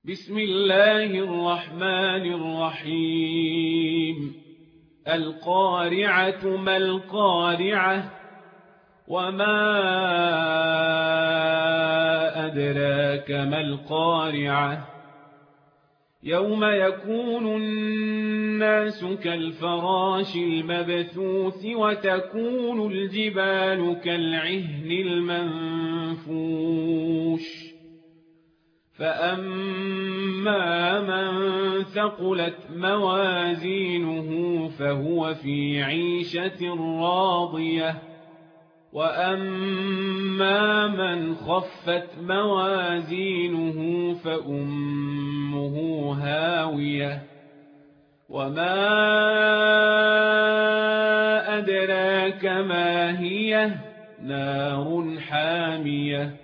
بسم الله الرحمن الرحيم القارعة ما القارعة وما أدراك ما القارعة يوم يكون الناس كالفراش المبثوث وتكون الجبال كالعهن المنفوش فأما من ثقلت موازينه فهو في عيشة راضية وأما من خفت موازينه فأمه هاوية وما أدراك ما هي نار حامية